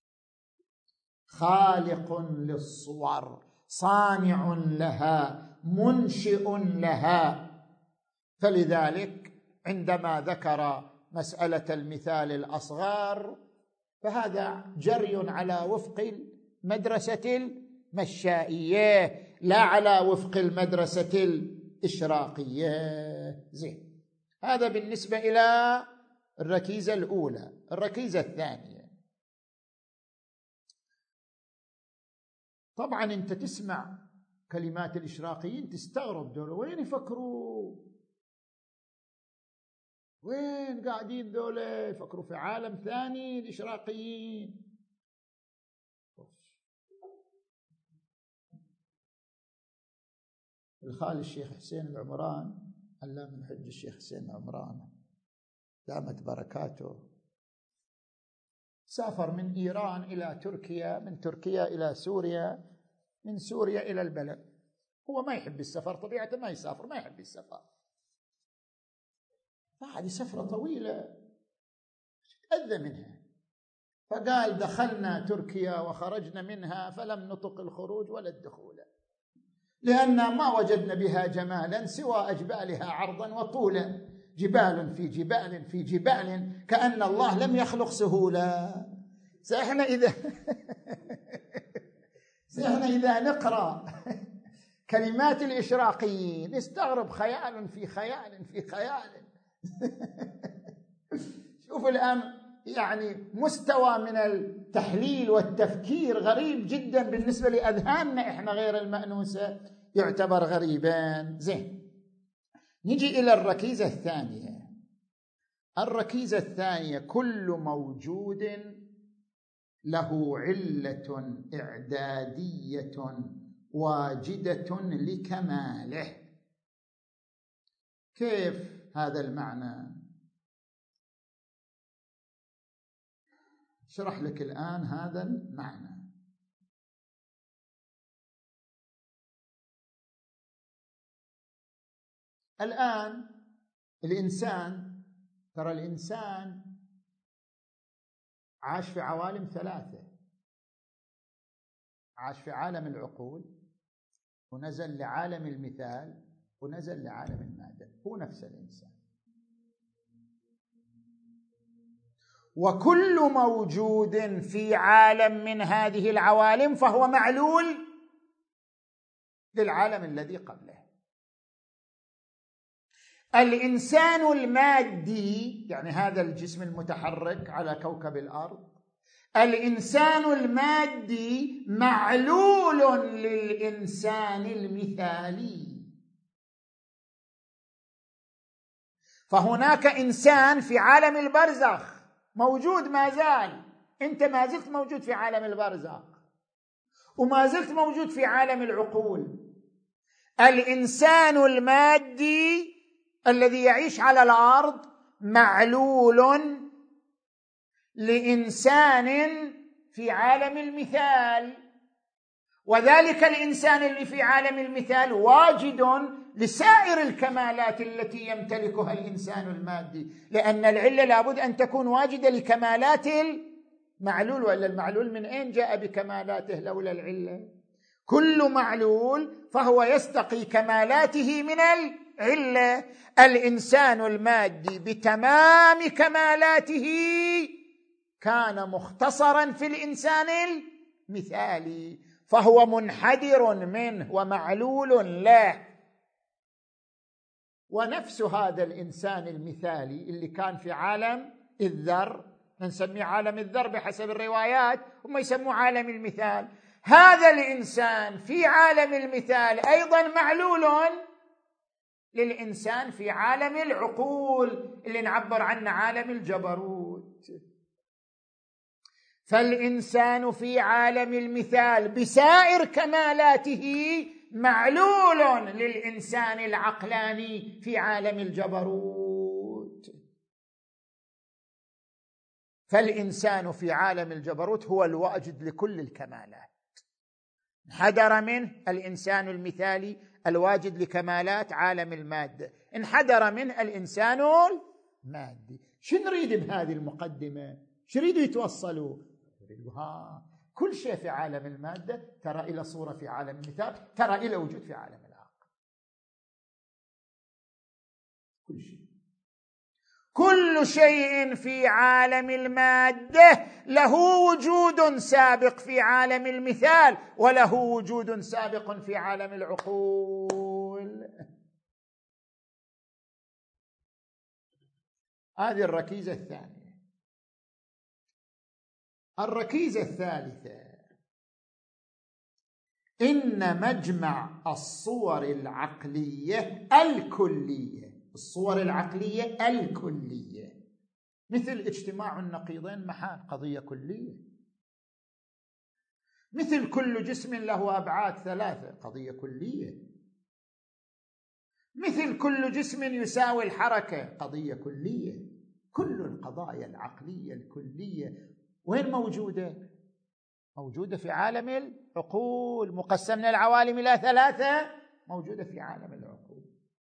خالق للصور، صانع لها، منشئ لها. فلذلك عندما ذكر مسألة المثال الأصغر فهذا جري على وفق المدرسة المشائية لا على وفق المدرسة الإشراقية. زين، هذا بالنسبة إلى الركيزة الأولى. الركيزة الثانية، طبعا أنت تسمع كلمات الإشراقيين تستغرب، دول وين يفكروا؟ وين قاعدين دول؟ يفكروا في عالم ثاني الإشراقيين. الخالي الشيخ حسين العمران، علامة الحج الشيخ حسين العمران دامت بركاته، سافر من إيران إلى تركيا، من تركيا إلى سوريا، من سوريا إلى البلد. هو ما يحب السفر، طبيعته ما يسافر، ما يحب السفر. هذه سفرة طويلة تأذى منها، فقال دخلنا تركيا وخرجنا منها فلم نطق الخروج ولا الدخول، لأن ما وجدنا بها جمالا سوى أجبالها عرضا وطولا، جبال في جبال في جبال، كأن الله لم يخلق سهولا. سإحنا إذا سإحنا إذا نقرأ كلمات الإشراقيين نستغرب، خيال في خيال في خيال. شوف الآن يعني مستوى من التحليل والتفكير غريب جدا بالنسبة لأذهاننا إحنا غير المأنوسة، يعتبر غريبا. زين، نجي إلى الركيزة الثانية. الركيزة الثانية، كل موجود له علة إعدادية واجدة لكماله. كيف هذا المعنى؟ أشرح لك الآن هذا المعنى. الآن الإنسان، ترى الإنسان عاش في عوالم ثلاثة، عاش في عالم العقول، ونزل لعالم المثال، ونزل لعالم المادة. هو نفس الإنسان، وكل موجود في عالم من هذه العوالم فهو معلول للعالم الذي قبله. الإنسان المادي، يعني هذا الجسم المتحرك على كوكب الأرض، الإنسان المادي معلول للإنسان المثالي. فهناك إنسان في عالم البرزخ موجود ما زال، أنت ما زلت موجود في عالم البرزخ، وما زلت موجود في عالم العقول. الإنسان المادي الذي يعيش على الأرض معلول لإنسان في عالم المثال، وذلك الإنسان اللي في عالم المثال واجد لسائر الكمالات التي يمتلكها الإنسان المادي، لأن العلة لابد أن تكون واجدة لكمالات المعلول، وإلا المعلول من أين جاء بكمالاته لولا العلة؟ كل معلول فهو يستقي كمالاته من العلة. الإنسان المادي بتمام كمالاته كان مختصرا في الإنسان المثالي، فهو منحدر منه ومعلول له. ونفس هذا الإنسان المثالي اللي كان في عالم الذر، نسميه عالم الذر بحسب الروايات، هم يسموه عالم المثال. هذا الإنسان في عالم المثال أيضا معلول للإنسان في عالم العقول اللي نعبر عنه عالم الجبروت. فالإنسان في عالم المثال بسائر كمالاته معلول للإنسان العقلاني في عالم الجبروت. فالإنسان في عالم الجبروت هو الواجد لكل الكمالات، انحدر منه الإنسان المثالي الواجد لكمالات عالم المادة، انحدر منه الإنسان المادي. شو نريد بهذه المقدمة؟ شو يريدوا يتوصلوا؟ ها كل شيء في عالم المادة ترى إلى صورة في عالم المثال، ترى إلى وجود في عالم العقل. كل شيء كل شيء في عالم المادة له وجود سابق في عالم المثال، وله وجود سابق في عالم العقول. هذه الركيزة الثانية. الركيزة الثالثة: إن مجمع الصور العقلية الكلية، الصور العقلية الكلية، مثل اجتماع النقيضين محال، قضية كلية. مثل كل جسم له أبعاد ثلاثة، قضية كلية. مثل كل جسم يساوي الحركة، قضية كلية. كل القضايا العقلية الكلية وين موجودة؟ موجودة في عالم العقول، مقسمنا العوالم إلى ثلاثة، موجودة في عالم العقول.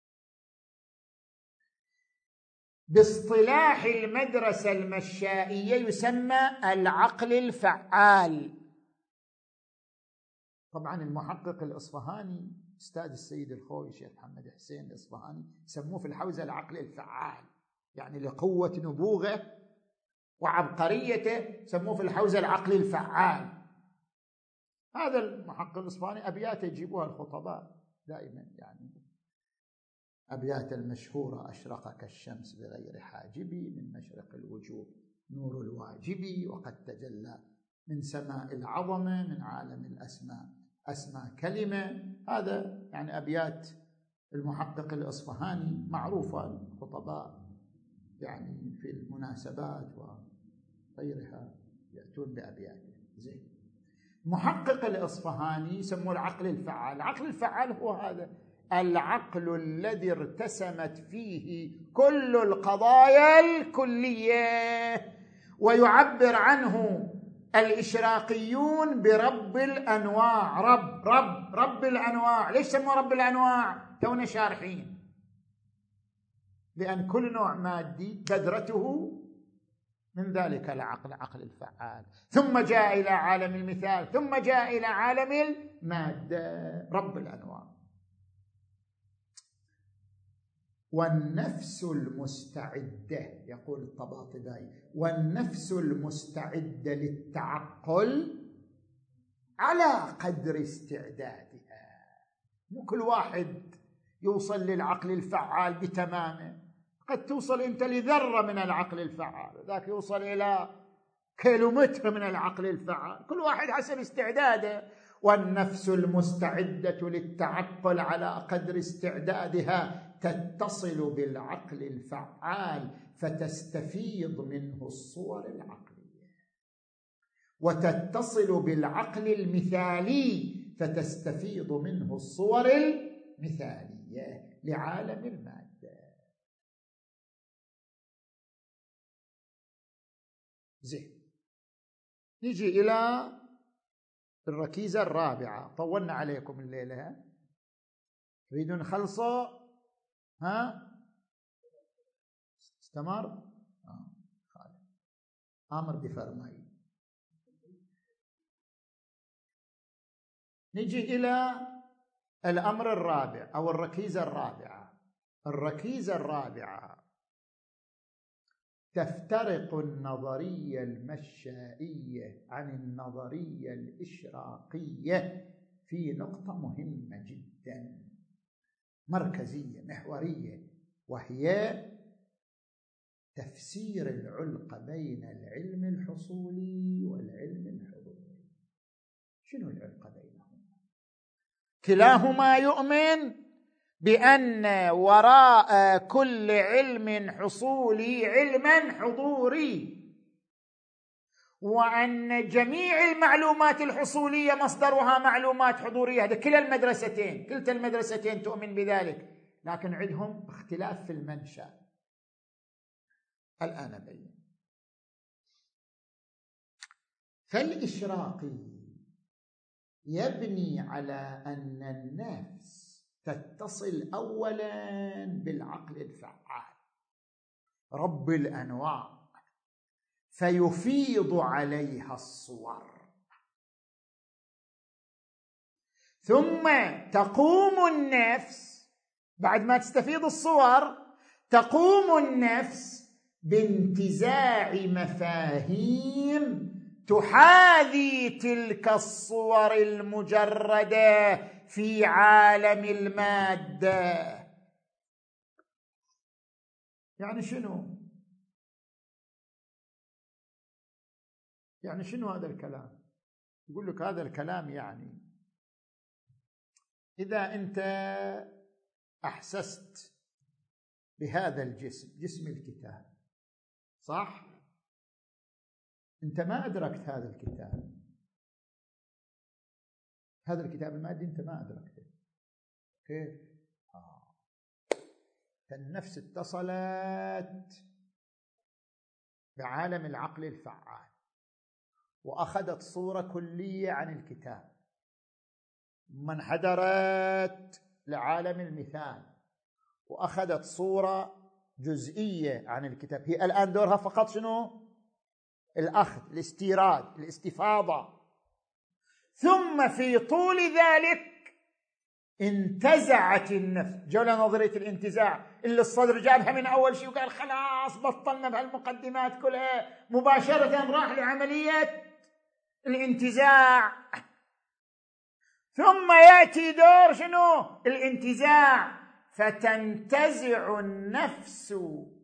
باصطلاح المدرسة المشائية يسمى العقل الفعال. طبعا المحقق الإصفهاني أستاذ السيد الخوي الشيخ محمد حسين الإصفهاني سموه في الحوزة العقل الفعال، يعني لقوة نبوغه وعبقريته سموه في الحوزة العقل الفعال. هذا المحقق الإصفهاني أبيات يجيبوها الخطباء دائما، يعني أبيات المشهورة: أشرق كالشمس بغير حاجبي، من مشرق الوجوه نور الواجب، وقد تجلى من سماء العظمة، من عالم الأسماء أسمى كلمة. هذا يعني أبيات المحقق الإصفهاني معروفة، الخطباء يعني في المناسبات وغيرها يأتون بأبياته. زين، محقق الإصفهاني يسموه العقل الفعال. العقل الفعال هو هذا العقل الذي ارتسمت فيه كل القضايا الكلية، ويعبر عنه الإشراقيون برب الأنواع. رب رب رب الأنواع. ليش سموه رب الأنواع؟ تونا شارحين. لأن كل نوع مادي بذرته من ذلك العقل، عقل الفعال، ثم جاء إلى عالم المثال، ثم جاء إلى عالم المادة. رب الأنواع. والنفس المستعدة، يقول الطباطبائي، والنفس المستعدة للتعقل على قدر استعدادها. مو كل واحد يوصل للعقل الفعال بتمامه، قد توصل أنت لذرة من العقل الفعال، ذاك يوصل إلى كيلومتر من العقل الفعال، كل واحد حسب استعداده. والنفس المستعدة للتعقل على قدر استعدادها تتصل بالعقل الفعال فتستفيض منه الصور العقلية، وتتصل بالعقل المثالي فتستفيض منه الصور المثالية لعالم المادة. زين، نيجي إلى الركيزة الرابعة. طولنا عليكم الليلة، تريدون نخلصه؟ ها استمر؟ آه. خالد آمر بفرمائي. نجي إلى الأمر الرابع أو الركيزة الرابعة. الركيزة الرابعة تفترق النظرية المشائية عن النظرية الإشراقية في نقطة مهمة جدا، مركزية محورية، وهي تفسير العلقة بين العلم الحصولي والعلم الحضوري. شنو العلقة بينهما؟ كلاهما يؤمن بأن وراء كل علم حصولي علما حضوري، وأن جميع المعلومات الحصولية مصدرها معلومات حضورية. هذا كلا المدرستين، كلتا المدرستين تؤمن بذلك، لكن عندهم اختلاف في المنشأ. الآن أبين. فالإشراقي يبني على أن النفس تتصل أولا بالعقل الفعال رب الأنواع، فيفيض عليها الصور، ثم تقوم النفس بعد ما تستفيض الصور، تقوم النفس بانتزاع مفاهيم تحاذي تلك الصور المجردة في عالم المادة. يعني شنو؟ يعني شنو هذا الكلام؟ يقول لك هذا الكلام يعني إذا أنت أحسست بهذا الجسم، جسم الكتاب، صح؟ أنت ما أدركت هذا الكتاب، هذا الكتاب المادي أنت ما أدركته. كيف؟ آه. فالنفس اتصلت بعالم العقل الفعال وأخذت صورة كلية عن الكتاب، من انحدرت لعالم المثال وأخذت صورة جزئية عن الكتاب. هي الآن دورها فقط شنو؟ الأخذ، الاستيراد، الاستفاضة. ثم في طول ذلك انتزعت النفس. جولة نظرية الانتزاع اللي الصدر جابها من أول شيء وقال خلاص بطلنا بهالمقدمات كلها، مباشرة راح لعملية الانتزاع. ثم يأتي دور شنو؟ الانتزاع، فتنتزع النفس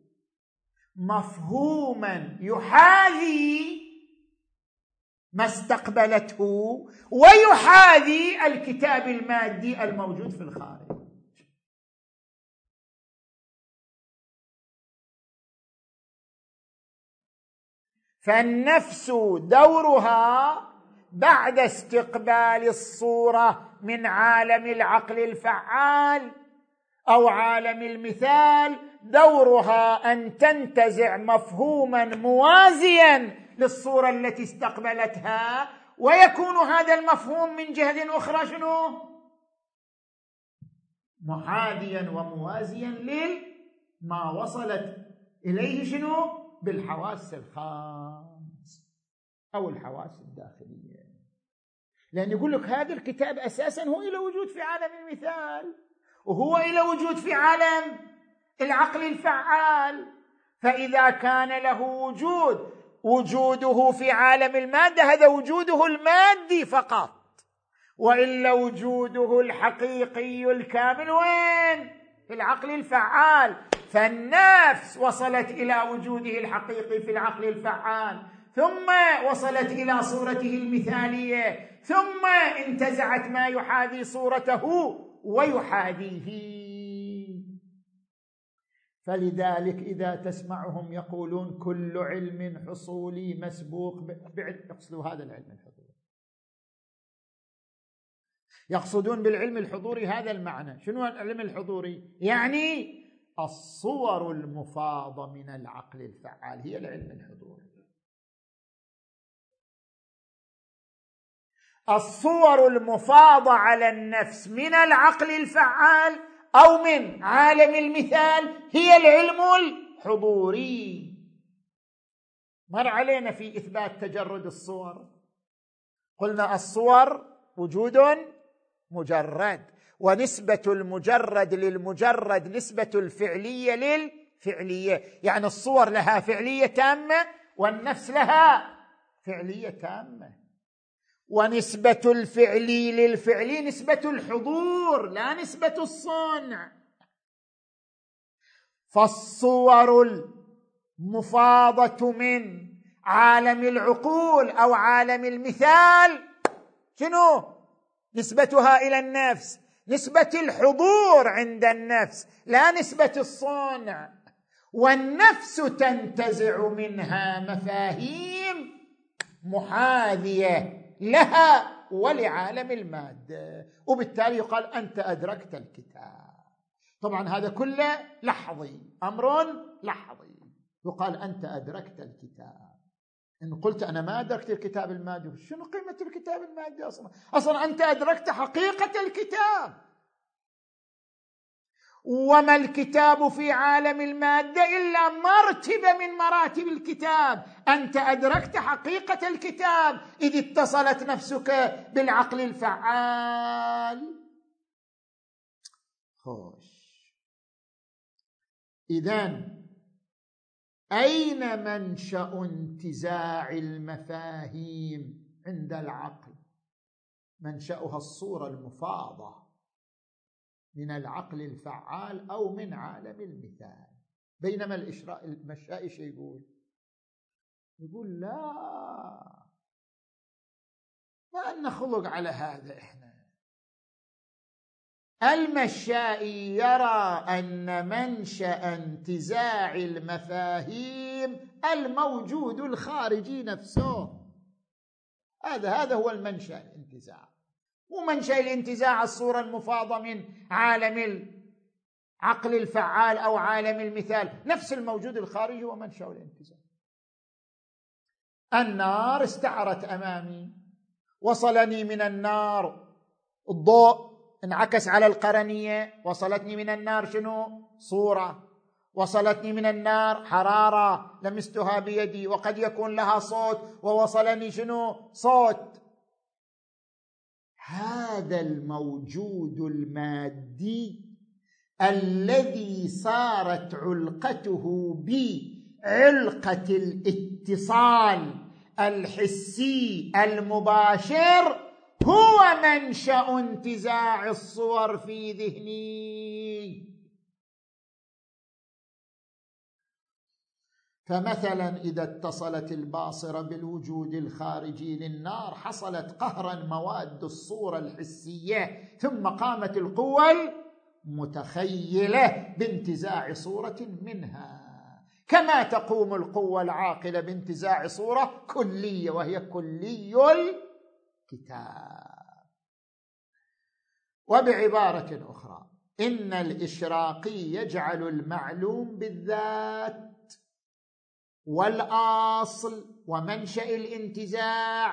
مفهوما يحاذي ما استقبلته ويحاذي الكتاب المادي الموجود في الخارج. فالنفس دورها بعد استقبال الصورة من عالم العقل الفعال أو عالم المثال دورها أن تنتزع مفهوما موازيا للصورة التي استقبلتها، ويكون هذا المفهوم من جهة أخرى شنو؟ محاذيا وموازيا لما وصلت إليه شنو؟ بالحواس الخمس أو الحواس الداخلية. لأن يقول لك هذا الكتاب أساسا هو إلى وجود في عالم المثال، وهو إلى وجود في عالم العقل الفعال. فإذا كان له وجود، وجوده في عالم المادة هذا وجوده المادي فقط، وإلا وجوده الحقيقي الكامل وين؟ في العقل الفعال. فالنفس وصلت إلى وجوده الحقيقي في العقل الفعال، ثم وصلت إلى صورته المثالية، ثم انتزعت ما يحاذي صورته ويحاذيه. فلذلك إذا تسمعهم يقولون كل علم حصولي مسبوق بعلم، يقصدوا هذا العلم الحضوري، يقصدون بالعلم الحضوري هذا المعنى. شنو العلم الحضوري؟ يعني الصور المفاضة من العقل الفعال هي العلم الحضوري. الصور المفاضة على النفس من العقل الفعال أو من عالم المثال هي العلم الحضوري. مر علينا في إثبات تجرد الصور، قلنا الصور وجود مجرد، ونسبة المجرد للمجرد نسبة الفعلية للفعلية، يعني الصور لها فعلية تامة والنفس لها فعلية تامة. ونسبة الفعلي للفعلي نسبة الحضور لا نسبة الصنع. فالصور المفاضة من عالم العقول أو عالم المثال شنو؟ نسبتها إلى النفس نسبة الحضور عند النفس لا نسبة الصنع. والنفس تنتزع منها مفاهيم محاذية لها ولعالم المادة، وبالتالي يقال أنت أدركت الكتاب. طبعا هذا كله لحظي، أمر لحظي، يقال أنت أدركت الكتاب. إن قلت أنا ما أدركت الكتاب المادي، شنو قيمة الكتاب المادي أصلا؟ أصلا أنت أدركت حقيقة الكتاب. وما الكتاب في عالم المادة إلا مرتبة من مراتب الكتاب. أنت أدركت حقيقة الكتاب إذ اتصلت نفسك بالعقل الفعال. خوش. إذن أين منشأ انتزاع المفاهيم عند العقل؟ منشأها الصورة المفاضة من العقل الفعال أو من عالم المثال. بينما المشائي شو يقول؟ يقول لا، ما لنا خلق على هذا. إحنا المشائي يرى أن منشأ انتزاع المفاهيم الموجود الخارجي نفسه. هذا هذا هو المنشأ الانتزاع. ومنشأ الانتزاع الصورة المفاضة من عالم العقل الفعال أو عالم المثال، نفس الموجود الخارجي هو منشأ الانتزاع. النار استعرت أمامي، وصلني من النار الضوء انعكس على القرنية، وصلتني من النار شنو؟ صورة. وصلتني من النار حرارة لمستها بيدي، وقد يكون لها صوت ووصلني شنو؟ صوت. هذا الموجود المادي الذي صارت علقته بعلقة الاتصال الحسي المباشر هو منشأ انتزاع الصور في ذهني. فمثلا إذا اتصلت الباصرة بالوجود الخارجي للنار حصلت قهرا مواد الصورة الحسية، ثم قامت القوة المتخيلة بانتزاع صورة منها، كما تقوم القوة العاقلة بانتزاع صورة كلية وهي كلي الكتاب. وبعبارة أخرى، إن الإشراقي يجعل المعلوم بالذات والأصل ومنشأ الانتزاع،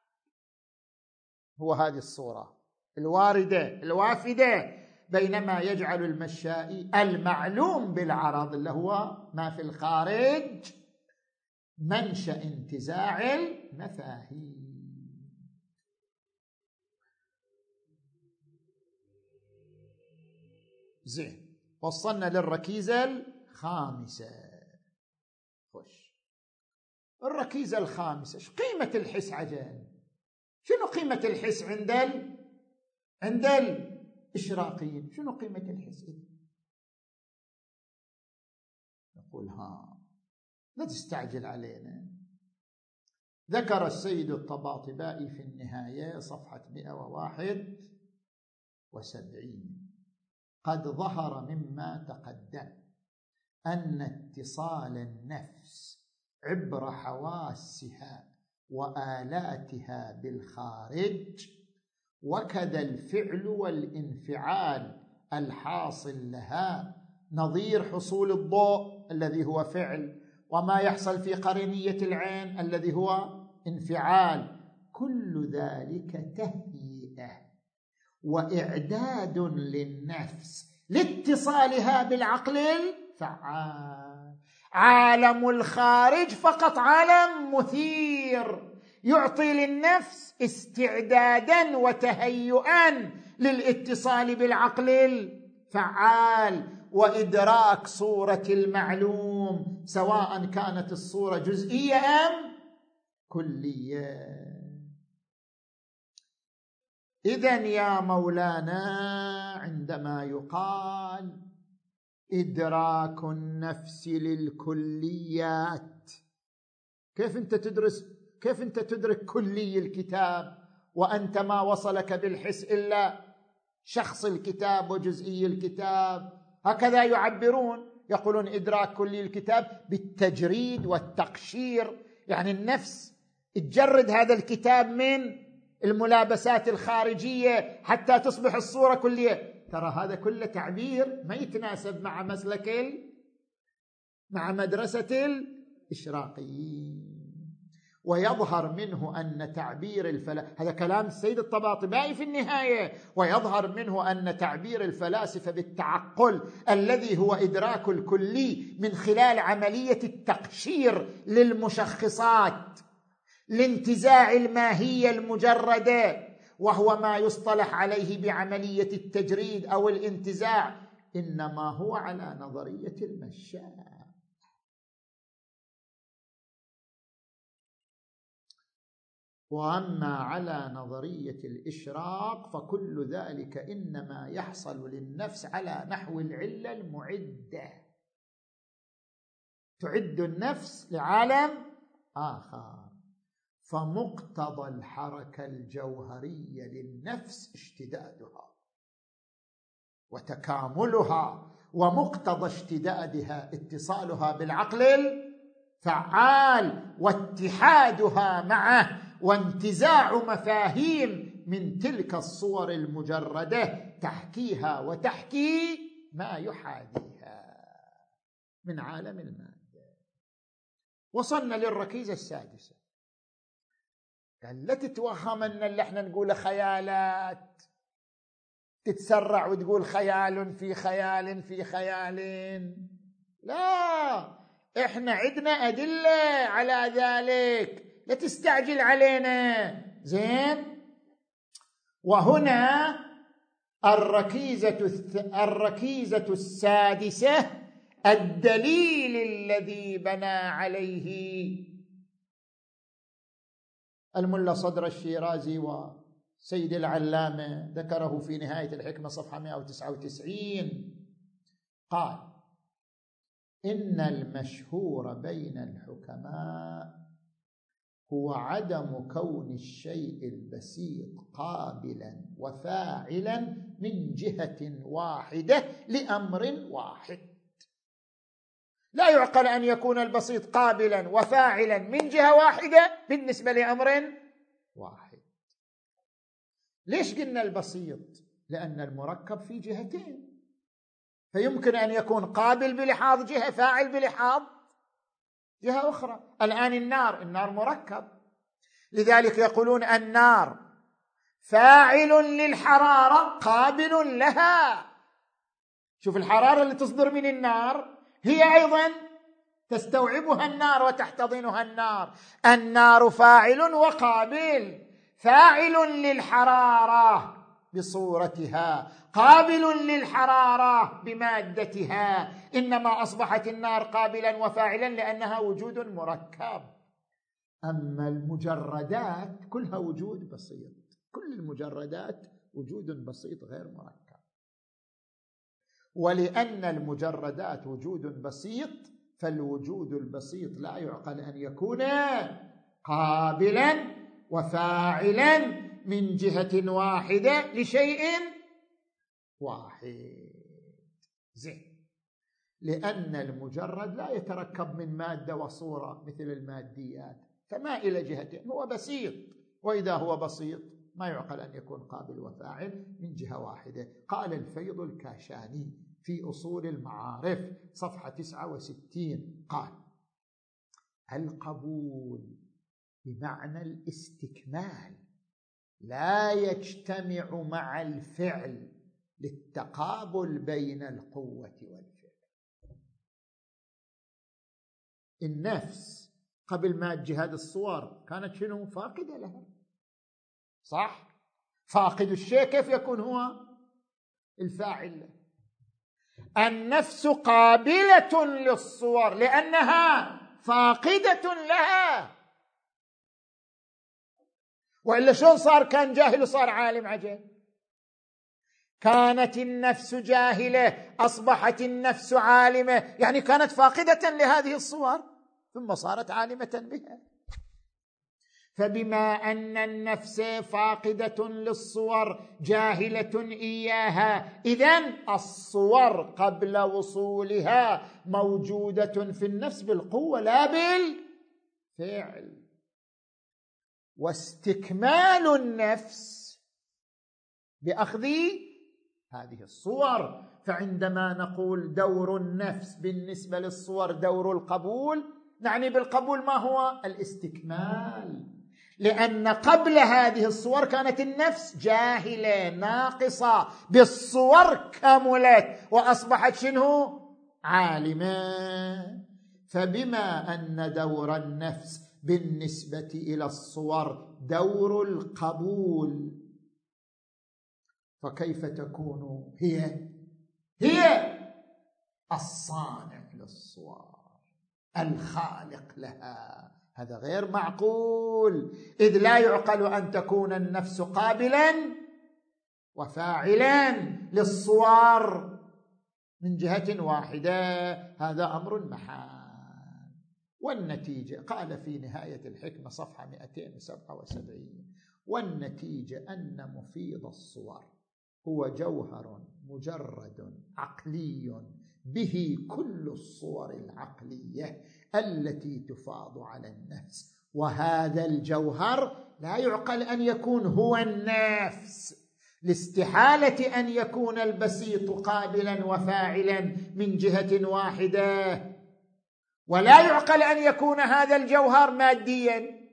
هو هذه الصورة الواردة الوافدة، بينما يجعل المشائي المعلوم بالعرض اللي هو ما في الخارج منشأ انتزاع المفاهيم. زين، وصلنا للركيزة الخامسة. خش الركيزة الخامسة، شو قيمة الحس عجل؟ شنو قيمة الحس عند ال... عند الإشراقيين؟ شنو قيمة الحس؟ نقول ها لا تستعجل علينا. ذكر السيد الطباطبائي في النهاية صفحة مئة وواحد وسبعين: قد ظهر مما تقدم أن اتصال النفس عبر حواسها وآلاتها بالخارج، وكذا الفعل والانفعال الحاصل لها، نظير حصول الضوء الذي هو فعل، وما يحصل في قرنية العين الذي هو انفعال، كل ذلك تهيئة وإعداد للنفس لاتصالها بالعقل الفعال. عالم الخارج فقط عالم مثير، يعطي للنفس استعدادا وتهيئا للاتصال بالعقل الفعال وإدراك صورة المعلوم، سواء كانت الصورة جزئية أم كلية. إذن يا مولانا عندما يقال إدراك النفس للكليات، كيف أنت تدرس كيف أنت تدرك كلي الكتاب وأنت ما وصلك بالحس إلا شخص الكتاب وجزئي الكتاب؟ هكذا يعبرون، يقولون إدراك كلي الكتاب بالتجريد والتقشير، يعني النفس تجرد هذا الكتاب من الملابسات الخارجية حتى تصبح الصورة كلية. ترى هذا كله تعبير ما يتناسب مع مسلك مع مدرسة الإشراقيين. ويظهر منه أن تعبير الفلاسفة، هذا كلام السيد الطباطبائي في النهاية، ويظهر منه أن تعبير الفلاسفة بالتعقل الذي هو إدراك الكلي من خلال عملية التقشير للمشخصات، لانتزاع الماهية المجردة، وهو ما يصطلح عليه بعملية التجريد أو الانتزاع، إنما هو على نظرية المشاء. وأما على نظرية الإشراق فكل ذلك إنما يحصل للنفس على نحو العلة المعدة، تعد النفس لعالم آخر. فمقتضى الحركة الجوهرية للنفس اشتدادها وتكاملها، ومقتضى اشتدادها اتصالها بالعقل الفعال واتحادها معه، وانتزاع مفاهيم من تلك الصور المجردة تحكيها وتحكي ما يحاذيها من عالم المادة. وصلنا للركيزة السادسة. قال لا تتوهم أن اللي احنا نقول خيالات، تتسرع وتقول خيال في خيال في خيال، لا، احنا عندنا أدلة على ذلك، لا تستعجل علينا. زين، وهنا الركيزة الركيزة السادسة الدليل الذي بنى عليه الملا صدر الشيرازي وسيد العلامة، ذكره في نهاية الحكمة صفحة مئة وتسعة وتسعين. قال: إن المشهور بين الحكماء هو عدم كون الشيء البسيط قابلا وفاعلا من جهة واحدة لأمر واحد. لا يعقل أن يكون البسيط قابلا وفاعلا من جهة واحدة بالنسبة لأمر واحد. ليش قلنا البسيط؟ لأن المركب في جهتين، فيمكن أن يكون قابل بلحاظ جهة، فاعل بلحاظ جهة أخرى. الآن النار النار مركب، لذلك يقولون النار فاعل للحرارة قابل لها. شوف الحرارة اللي تصدر من النار هي أيضا تستوعبها النار وتحتضنها النار. النار فاعل وقابل، فاعل للحرارة بصورتها، قابل للحرارة بمادتها، إنما أصبحت النار قابلا وفاعلا لأنها وجود مركب. أما المجردات كلها وجود بسيط، كل المجردات وجود بسيط غير مركب. ولأن المجردات وجود بسيط فالوجود البسيط لا يعقل أن يكون قابلا وفاعلا من جهة واحدة لشيء واحد. زين، لأن المجرد لا يتركب من مادة وصورة مثل الماديات، فما إلى جهتين، هو بسيط، وإذا هو بسيط ما يعقل أن يكون قابل وفاعل من جهة واحدة. قال الفيض الكاشاني في أصول المعارف صفحة تسعة وستين، قال: القبول بمعنى الاستكمال لا يجتمع مع الفعل للتقابل بين القوة والفعل. النفس قبل ما تجي هذه الصور كانت شنو؟ فاقدة لها، صح؟ فاقد الشيء كيف يكون هو الفاعل له؟ النفس قابلة للصور لأنها فاقدة لها، وإلا شلون صار كان جاهل وصار عالم؟ عجب. كانت النفس جاهلة أصبحت النفس عالمة، يعني كانت فاقدة لهذه الصور ثم صارت عالمة بها. فبما أن النفس فاقدة للصور جاهلة إياها، إذن الصور قبل وصولها موجودة في النفس بالقوة لا بالفعل. واستكمال النفس بأخذ هذه الصور. فعندما نقول دور النفس بالنسبة للصور دور القبول، نعني بالقبول ما هو؟ الاستكمال، لأن قبل هذه الصور كانت النفس جاهلة ناقصة، بالصور كملت وأصبحت شنو؟ عالمة. فبما أن دور النفس بالنسبة إلى الصور دور القبول، فكيف تكون هي هي الصانع للصور الخالق لها؟ هذا غير معقول، إذ لا يعقل أن تكون النفس قابلا وفاعلا للصور من جهة واحدة، هذا أمر محال. والنتيجة قال في نهاية الحكمة صفحة مئتين وسبعة وسبعين: والنتيجة أن مفيض الصور هو جوهر مجرد عقلي به كل الصور العقلية التي تفاض على النفس، وهذا الجوهر لا يعقل أن يكون هو النفس، لاستحالة أن يكون البسيط قابلا وفاعلا من جهة واحدة، ولا يعقل أن يكون هذا الجوهر ماديا،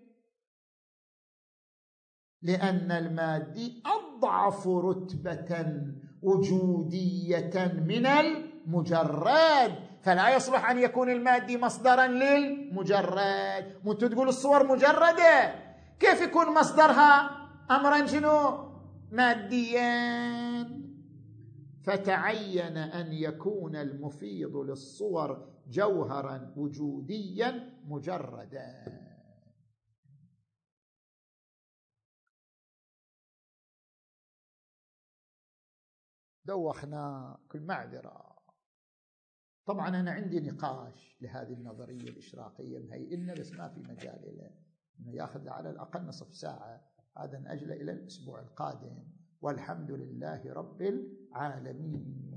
لأن المادي أضعف رتبة وجودية من المجرد، فلا يصلح أن يكون المادي مصدرا للمجرد. مو تقول الصور مجردة، كيف يكون مصدرها أمرا شنو؟ ماديا. فتعين أن يكون المفيض للصور جوهرا وجوديا مجردا. دوخنا كل معذرة. طبعا أنا عندي نقاش لهذه النظرية الإشراقية مهيئنا، بس ما في مجال له، إنه يأخذ على الأقل نصف ساعة، هذا نأجله إلى الأسبوع القادم. والحمد لله رب العالمين.